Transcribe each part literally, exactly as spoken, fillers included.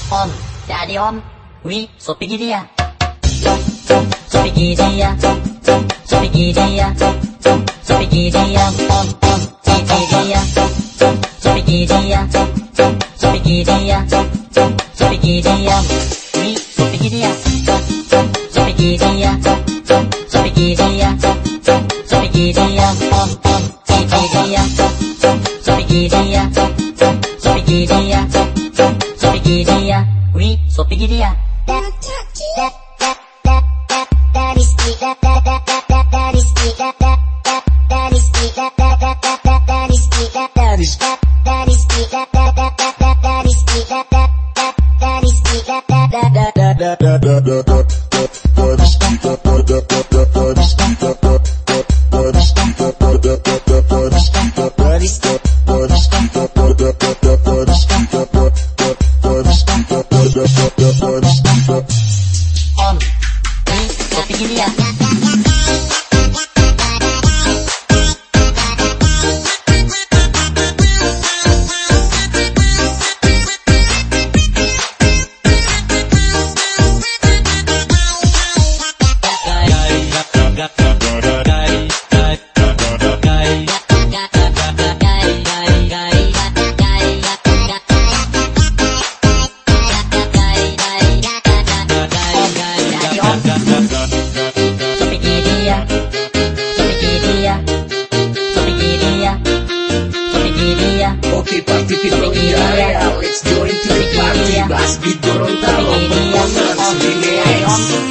Om, Daddy Om, oui, so pergi dia. So pergi dia, so pergi dia, so pergi dia. Om, om, pergi dia. So pergi dia, so pergi dia, so pergi dia. Oui, so pergi dia. So pergi dia, so pergi dia, so pergi dia. Om, om, pergi dia. So pergi dia, so pergi dia, so pergi dia. Oui, so pergi dia. Om, oui, so pergi dia. Oke, party people in the area, let's join to the party. Blast beat Gorontalo, performance remix.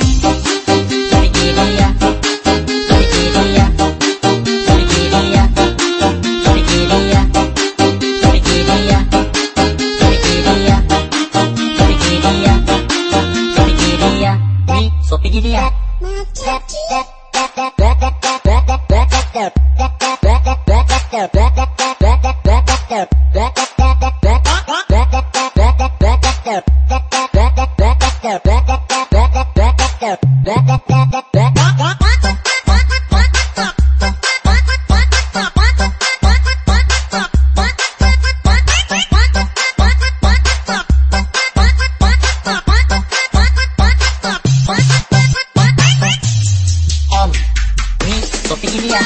So pergi dia. Om, oui, so pergi dia.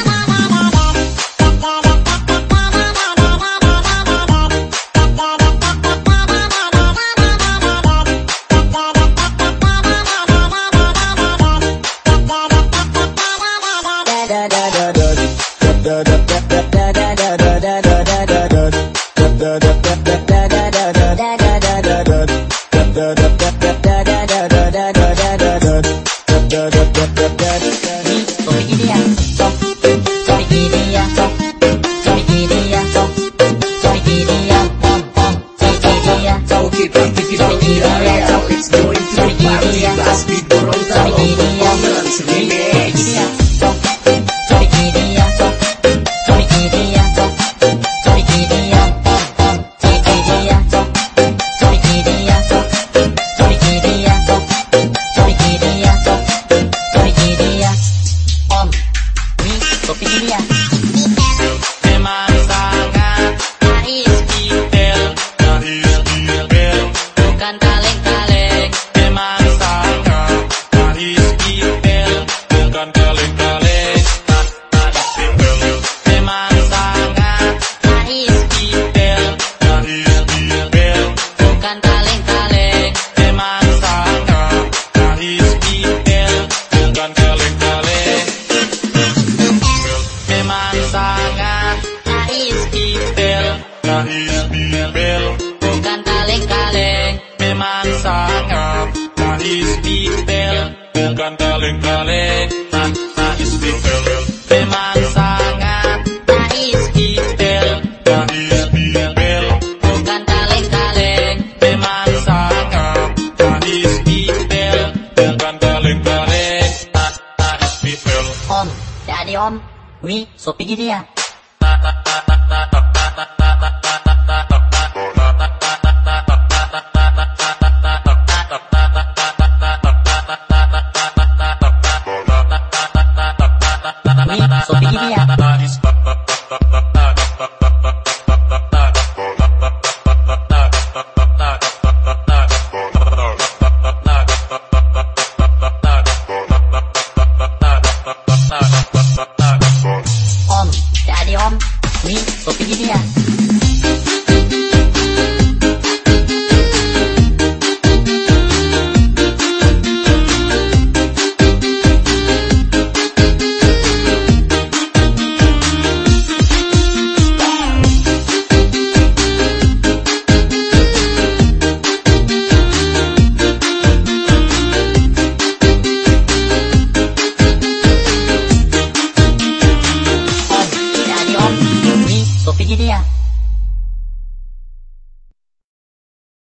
Oke, party people in the area, let's join to the party. Blast beat Gorontalo, performance remix. Om, oui, so pergi dia. Memang sangat Ais Gibel, bukan kaleng-kaleng. Memang sangat Ais Gibel, bukan kaleng-kaleng. Memang sangat Ais Gibel, bukan kaleng-kaleng. Memang sangat Ais Gibel, bukan kaleng-kaleng. Memang sangat Ais Gibel, bukan kaleng-kaleng. Memang sangat Ais Gibel, bukan kaleng-kaleng. Ais Gibel, memang sangat Ais Gibel, bukan kaleng-kaleng. Memang sangat Ais Gibel, bukan kaleng-kaleng. Ais Gibel. Om, Daddy Om, oui, so pergi dia. Oui, so pergi dia. Wih, Sopigilia.